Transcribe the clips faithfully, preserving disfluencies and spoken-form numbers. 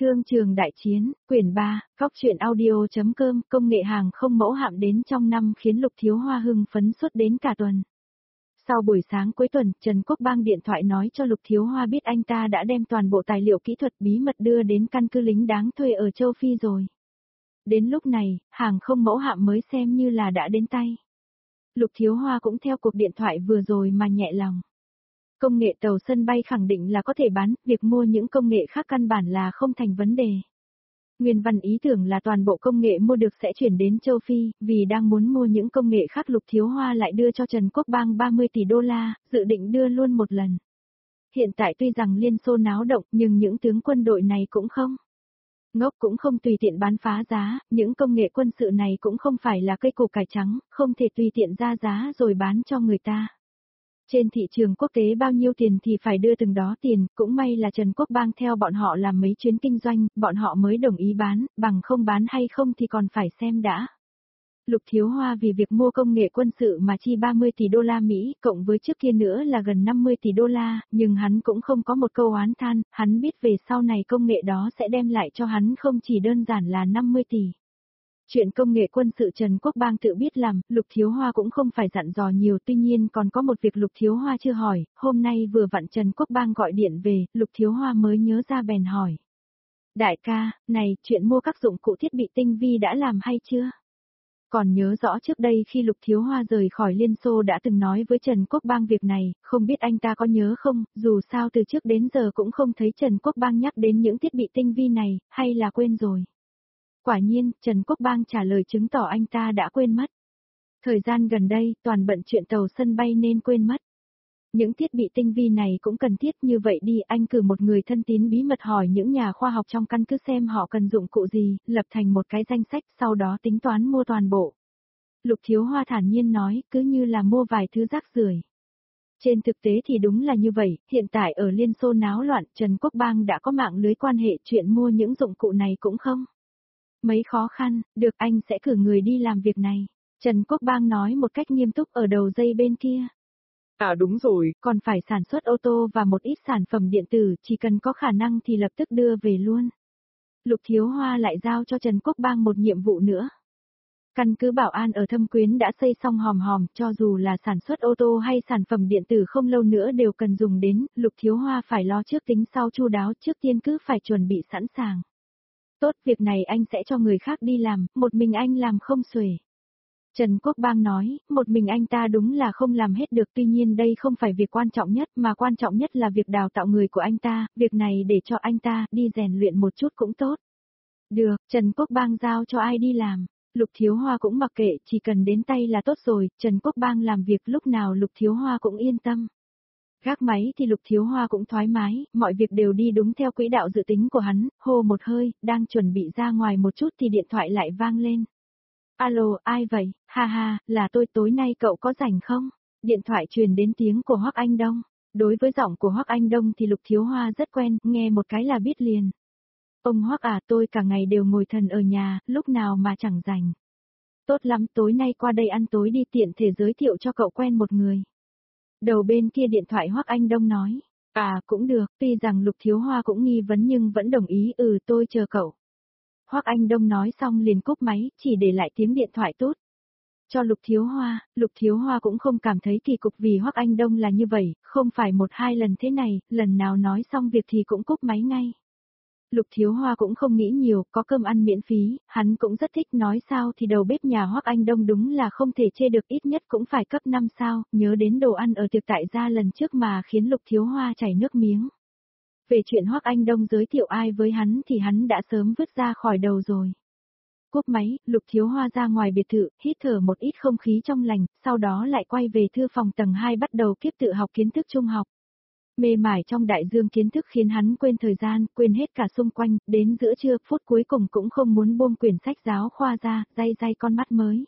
Thương trường đại chiến, quyển ba, góc truyện audio.com, công nghệ hàng không mẫu hạm đến trong năm khiến Lục Thiếu Hoa hưng phấn suốt đến cả tuần. Sau buổi sáng cuối tuần, Trần Quốc Bang điện thoại nói cho Lục Thiếu Hoa biết anh ta đã đem toàn bộ tài liệu kỹ thuật bí mật đưa đến căn cứ lính đáng thuê ở châu Phi rồi. Đến lúc này, hàng không mẫu hạm mới xem như là đã đến tay. Lục Thiếu Hoa cũng theo cuộc điện thoại vừa rồi mà nhẹ lòng. Công nghệ tàu sân bay khẳng định là có thể bán, việc mua những công nghệ khác căn bản là không thành vấn đề. Nguyên văn ý tưởng là toàn bộ công nghệ mua được sẽ chuyển đến châu Phi, vì đang muốn mua những công nghệ khác Lục Thiếu Hoa lại đưa cho Trần Quốc Bang ba mươi tỷ đô la, dự định đưa luôn một lần. Hiện tại tuy rằng Liên Xô náo động nhưng những tướng quân đội này cũng không. Ngốc cũng không tùy tiện bán phá giá, những công nghệ quân sự này cũng không phải là cây củ cải trắng, không thể tùy tiện ra giá rồi bán cho người ta. Trên thị trường quốc tế bao nhiêu tiền thì phải đưa từng đó tiền, cũng may là Trần Quốc Bang theo bọn họ làm mấy chuyến kinh doanh, bọn họ mới đồng ý bán, bằng không bán hay không thì còn phải xem đã. Lục Thiếu Hoa vì việc mua công nghệ quân sự mà chi ba mươi tỷ đô la Mỹ, cộng với trước kia nữa là gần năm mươi tỷ đô la, nhưng hắn cũng không có một câu oán than, hắn biết về sau này công nghệ đó sẽ đem lại cho hắn không chỉ đơn giản là năm mươi tỷ. Chuyện công nghệ quân sự Trần Quốc Bang tự biết làm, Lục Thiếu Hoa cũng không phải dặn dò nhiều, tuy nhiên còn có một việc Lục Thiếu Hoa chưa hỏi, hôm nay vừa vặn Trần Quốc Bang gọi điện về, Lục Thiếu Hoa mới nhớ ra bèn hỏi. Đại ca, này, chuyện mua các dụng cụ thiết bị tinh vi đã làm hay chưa? Còn nhớ rõ trước đây khi Lục Thiếu Hoa rời khỏi Liên Xô đã từng nói với Trần Quốc Bang việc này, không biết anh ta có nhớ không, dù sao từ trước đến giờ cũng không thấy Trần Quốc Bang nhắc đến những thiết bị tinh vi này, hay là quên rồi. Quả nhiên, Trần Quốc Bang trả lời chứng tỏ anh ta đã quên mất. Thời gian gần đây, toàn bận chuyện tàu sân bay nên quên mất. Những thiết bị tinh vi này cũng cần thiết, như vậy đi, anh cử một người thân tín bí mật hỏi những nhà khoa học trong căn cứ xem họ cần dụng cụ gì, lập thành một cái danh sách, sau đó tính toán mua toàn bộ. Lục Thiếu Hoa thản nhiên nói, cứ như là mua vài thứ rác rưởi. Trên thực tế thì đúng là như vậy, hiện tại ở Liên Xô náo loạn, Trần Quốc Bang đã có mạng lưới quan hệ, chuyện mua những dụng cụ này cũng không mấy khó khăn, được, anh sẽ cử người đi làm việc này. Trần Quốc Bang nói một cách nghiêm túc ở đầu dây bên kia. À đúng rồi, còn phải sản xuất ô tô và một ít sản phẩm điện tử, chỉ cần có khả năng thì lập tức đưa về luôn. Lục Thiếu Hoa lại giao cho Trần Quốc Bang một nhiệm vụ nữa. Căn cứ Bảo An ở Thâm Quyến đã xây xong hòm hòm, cho dù là sản xuất ô tô hay sản phẩm điện tử không lâu nữa đều cần dùng đến, Lục Thiếu Hoa phải lo trước tính sau chu đáo, trước tiên cứ phải chuẩn bị sẵn sàng. Tốt, việc này anh sẽ cho người khác đi làm, một mình anh làm không xuể. Trần Quốc Bang nói, một mình anh ta đúng là không làm hết được, tuy nhiên đây không phải việc quan trọng nhất mà quan trọng nhất là việc đào tạo người của anh ta, việc này để cho anh ta đi rèn luyện một chút cũng tốt. Được, Trần Quốc Bang giao cho ai đi làm, Lục Thiếu Hoa cũng mặc kệ, chỉ cần đến tay là tốt rồi, Trần Quốc Bang làm việc lúc nào Lục Thiếu Hoa cũng yên tâm. Gác máy thì Lục Thiếu Hoa cũng thoải mái, mọi việc đều đi đúng theo quỹ đạo dự tính của hắn, hô một hơi, đang chuẩn bị ra ngoài một chút thì điện thoại lại vang lên. Alo, ai vậy? Ha ha, là tôi, tối nay cậu có rảnh không? Điện thoại truyền đến tiếng của Hoắc Anh Đông. Đối với giọng của Hoắc Anh Đông thì Lục Thiếu Hoa rất quen, nghe một cái là biết liền. Ông Hoắc à, tôi cả ngày đều ngồi thần ở nhà, lúc nào mà chẳng rảnh. Tốt lắm, tối nay qua đây ăn tối đi, tiện thể giới thiệu cho cậu quen một người. Đầu bên kia điện thoại Hoắc Anh Đông nói, à cũng được, tuy rằng Lục Thiếu Hoa cũng nghi vấn nhưng vẫn đồng ý, ừ tôi chờ cậu. Hoắc Anh Đông nói xong liền cúp máy, chỉ để lại tiếng điện thoại tốt. Cho Lục Thiếu Hoa, Lục Thiếu Hoa cũng không cảm thấy kỳ cục vì Hoắc Anh Đông là như vậy, không phải một hai lần thế này, lần nào nói xong việc thì cũng cúp máy ngay. Lục Thiếu Hoa cũng không nghĩ nhiều, có cơm ăn miễn phí, hắn cũng rất thích, nói sao thì đầu bếp nhà Hoắc Anh Đông đúng là không thể chê được, ít nhất cũng phải cấp năm sao, nhớ đến đồ ăn ở tiệc tại gia lần trước mà khiến Lục Thiếu Hoa chảy nước miếng. Về chuyện Hoắc Anh Đông giới thiệu ai với hắn thì hắn đã sớm vứt ra khỏi đầu rồi. Cúp máy, Lục Thiếu Hoa ra ngoài biệt thự, hít thở một ít không khí trong lành, sau đó lại quay về thư phòng tầng hai bắt đầu kiếp tự học kiến thức trung học. Mê mải trong đại dương kiến thức khiến hắn quên thời gian, quên hết cả xung quanh, đến giữa trưa, phút cuối cùng cũng không muốn buông quyển sách giáo khoa ra, day day con mắt mới.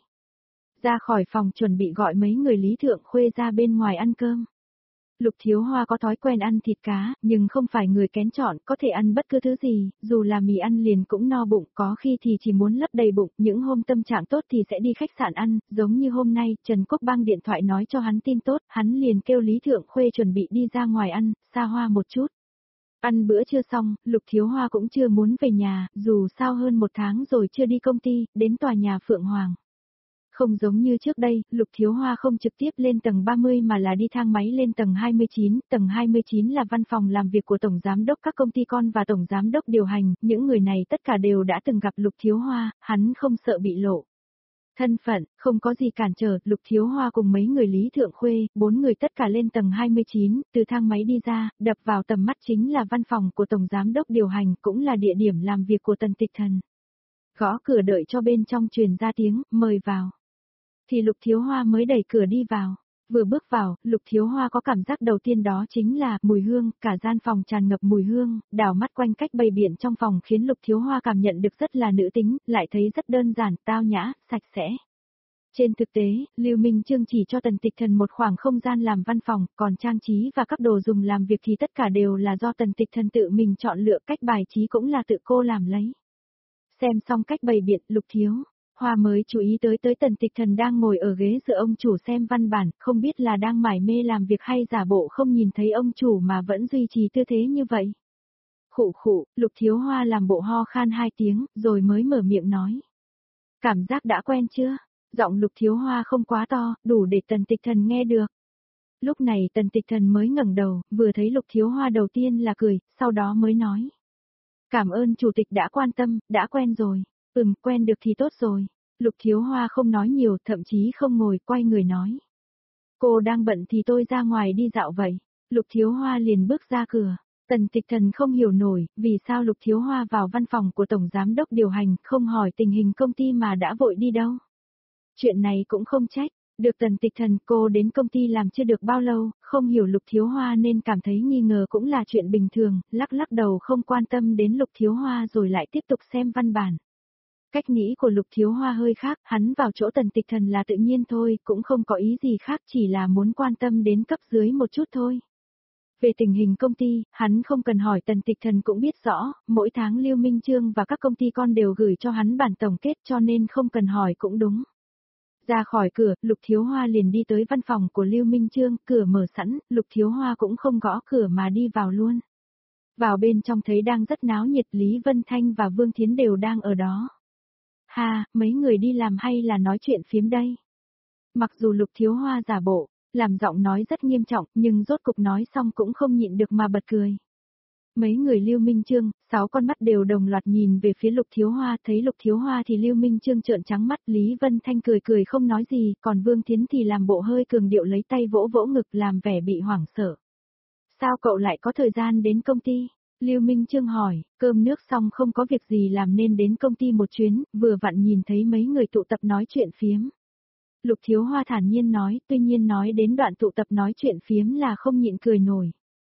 Ra khỏi phòng chuẩn bị gọi mấy người Lý Thượng Khuê ra bên ngoài ăn cơm. Lục Thiếu Hoa có thói quen ăn thịt cá, nhưng không phải người kén chọn, có thể ăn bất cứ thứ gì, dù là mì ăn liền cũng no bụng, có khi thì chỉ muốn lấp đầy bụng, những hôm tâm trạng tốt thì sẽ đi khách sạn ăn, giống như hôm nay, Trần Quốc Bang điện thoại nói cho hắn tin tốt, hắn liền kêu Lý Thượng Khuê chuẩn bị đi ra ngoài ăn, xa hoa một chút. Ăn bữa trưa xong, Lục Thiếu Hoa cũng chưa muốn về nhà, dù sao hơn một tháng rồi chưa đi công ty, đến tòa nhà Phượng Hoàng. Không giống như trước đây, Lục Thiếu Hoa không trực tiếp lên tầng ba mươi mà là đi thang máy lên tầng hai mươi chín, tầng hai mươi chín là văn phòng làm việc của Tổng Giám đốc các công ty con và Tổng Giám đốc điều hành, những người này tất cả đều đã từng gặp Lục Thiếu Hoa, hắn không sợ bị lộ. Thân phận, không có gì cản trở, Lục Thiếu Hoa cùng mấy người Lý Thượng Khuê, bốn người tất cả lên tầng hai mươi chín, từ thang máy đi ra, đập vào tầm mắt chính là văn phòng của Tổng Giám đốc điều hành, cũng là địa điểm làm việc của Tần Tịch Thần. Gõ cửa đợi cho bên trong truyền ra tiếng, mời vào. Thì Lục Thiếu Hoa mới đẩy cửa đi vào. Vừa bước vào, Lục Thiếu Hoa có cảm giác đầu tiên đó chính là mùi hương, cả gian phòng tràn ngập mùi hương, đảo mắt quanh cách bày biện trong phòng khiến Lục Thiếu Hoa cảm nhận được rất là nữ tính, lại thấy rất đơn giản, tao nhã, sạch sẽ. Trên thực tế, Lưu Minh Chương chỉ cho Tần Tịch Thần một khoảng không gian làm văn phòng, còn trang trí và các đồ dùng làm việc thì tất cả đều là do Tần Tịch Thần tự mình chọn lựa, cách bài trí cũng là tự cô làm lấy. Xem xong cách bày biện, Lục Thiếu Hoa mới chú ý tới tới Tần Tịch Thần đang ngồi ở ghế dựa ông chủ xem văn bản, không biết là đang mải mê làm việc hay giả bộ không nhìn thấy ông chủ mà vẫn duy trì tư thế như vậy. Khụ khụ, Lục Thiếu Hoa làm bộ ho khan hai tiếng, rồi mới mở miệng nói. Cảm giác đã quen chưa? Giọng Lục Thiếu Hoa không quá to, đủ để Tần Tịch Thần nghe được. Lúc này Tần Tịch Thần mới ngẩng đầu, vừa thấy Lục Thiếu Hoa đầu tiên là cười, sau đó mới nói. Cảm ơn chủ tịch đã quan tâm, đã quen rồi. Ừm, quen được thì tốt rồi. Lục Thiếu Hoa không nói nhiều, thậm chí không ngồi, quay người nói. Cô đang bận thì tôi ra ngoài đi dạo vậy. Lục Thiếu Hoa liền bước ra cửa. Tần Tịch Thần không hiểu nổi, vì sao Lục Thiếu Hoa vào văn phòng của Tổng Giám đốc điều hành, không hỏi tình hình công ty mà đã vội đi đâu. Chuyện này cũng không trách. Được Tần Tịch Thần, cô đến công ty làm chưa được bao lâu, không hiểu Lục Thiếu Hoa nên cảm thấy nghi ngờ cũng là chuyện bình thường, lắc lắc đầu không quan tâm đến Lục Thiếu Hoa rồi lại tiếp tục xem văn bản. Cách nghĩ của Lục Thiếu Hoa hơi khác, hắn vào chỗ Tần Tịch Thần là tự nhiên thôi, cũng không có ý gì khác, chỉ là muốn quan tâm đến cấp dưới một chút thôi. Về tình hình công ty, hắn không cần hỏi, Tần Tịch Thần cũng biết rõ, mỗi tháng Lưu Minh Chương và các công ty con đều gửi cho hắn bản tổng kết cho nên không cần hỏi cũng đúng. Ra khỏi cửa, Lục Thiếu Hoa liền đi tới văn phòng của Lưu Minh Chương, cửa mở sẵn, Lục Thiếu Hoa cũng không gõ cửa mà đi vào luôn. Vào bên trong thấy đang rất náo nhiệt, Lý Vân Thanh và Vương Thiến đều đang ở đó. Ha, mấy người đi làm hay là nói chuyện phiếm đây? Mặc dù Lục Thiếu Hoa giả bộ, làm giọng nói rất nghiêm trọng, nhưng rốt cục nói xong cũng không nhịn được mà bật cười. Mấy người Lưu Minh Chương, sáu con mắt đều đồng loạt nhìn về phía Lục Thiếu Hoa, thấy Lục Thiếu Hoa thì Lưu Minh Chương trợn trắng mắt, Lý Vân Thanh cười cười không nói gì, còn Vương Thiến thì làm bộ hơi cường điệu lấy tay vỗ vỗ ngực làm vẻ bị hoảng sợ. Sao cậu lại có thời gian đến công ty? Lưu Minh Chương hỏi, cơm nước xong không có việc gì làm nên đến công ty một chuyến, vừa vặn nhìn thấy mấy người tụ tập nói chuyện phiếm. Lục Thiếu Hoa thản nhiên nói, tuy nhiên nói đến đoạn tụ tập nói chuyện phiếm là không nhịn cười nổi.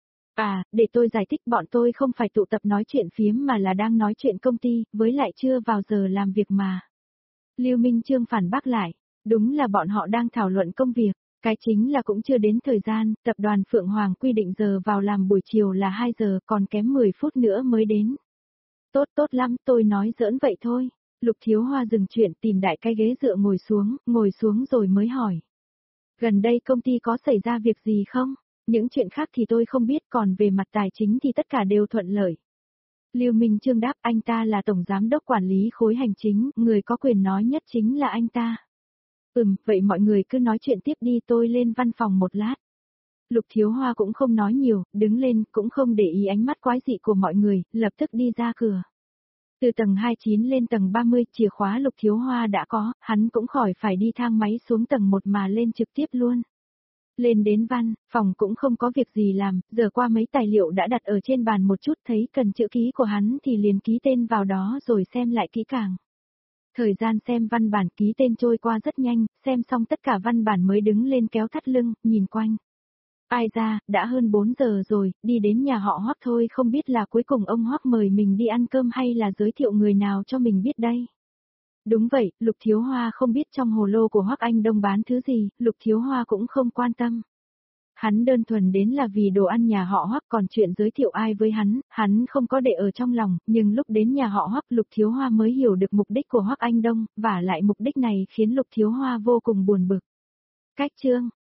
À, để tôi giải thích, bọn tôi không phải tụ tập nói chuyện phiếm mà là đang nói chuyện công ty, với lại chưa vào giờ làm việc mà. Lưu Minh Chương phản bác lại, đúng là bọn họ đang thảo luận công việc, cái chính là cũng chưa đến thời gian, tập đoàn Phượng Hoàng quy định giờ vào làm buổi chiều là hai giờ, còn kém mười phút nữa mới đến. Tốt tốt lắm, tôi nói giỡn vậy thôi. Lục Thiếu Hoa dừng chuyện tìm đại cái ghế dựa ngồi xuống, ngồi xuống rồi mới hỏi. Gần đây công ty có xảy ra việc gì không? Những chuyện khác thì tôi không biết, còn về mặt tài chính thì tất cả đều thuận lợi. Lưu Minh Chương đáp, anh ta là tổng giám đốc quản lý khối hành chính, người có quyền nói nhất chính là anh ta. Ừm, vậy mọi người cứ nói chuyện tiếp đi, tôi lên văn phòng một lát. Lục Thiếu Hoa cũng không nói nhiều, đứng lên, cũng không để ý ánh mắt quái dị của mọi người, lập tức đi ra cửa. Từ tầng hai mươi chín lên tầng ba mươi, chìa khóa Lục Thiếu Hoa đã có, hắn cũng khỏi phải đi thang máy xuống tầng một mà lên trực tiếp luôn. Lên đến văn, phòng cũng không có việc gì làm, giờ qua mấy tài liệu đã đặt ở trên bàn một chút, thấy cần chữ ký của hắn thì liền ký tên vào đó rồi xem lại kỹ càng. Thời gian xem văn bản ký tên trôi qua rất nhanh, xem xong tất cả văn bản mới đứng lên kéo thắt lưng, nhìn quanh. Ai ra, đã hơn bốn giờ rồi, đi đến nhà họ Hoắc thôi, không biết là cuối cùng ông Hoắc mời mình đi ăn cơm hay là giới thiệu người nào cho mình biết đây. Đúng vậy, Lục Thiếu Hoa không biết trong hồ lô của Hoắc Anh Đông bán thứ gì, Lục Thiếu Hoa cũng không quan tâm. Hắn đơn thuần đến là vì đồ ăn nhà họ Hoắc, còn chuyện giới thiệu ai với hắn, hắn không có để ở trong lòng, nhưng lúc đến nhà họ Hoắc Lục Thiếu Hoa mới hiểu được mục đích của Hoắc Anh Đông, và lại mục đích này khiến Lục Thiếu Hoa vô cùng buồn bực. Cách chương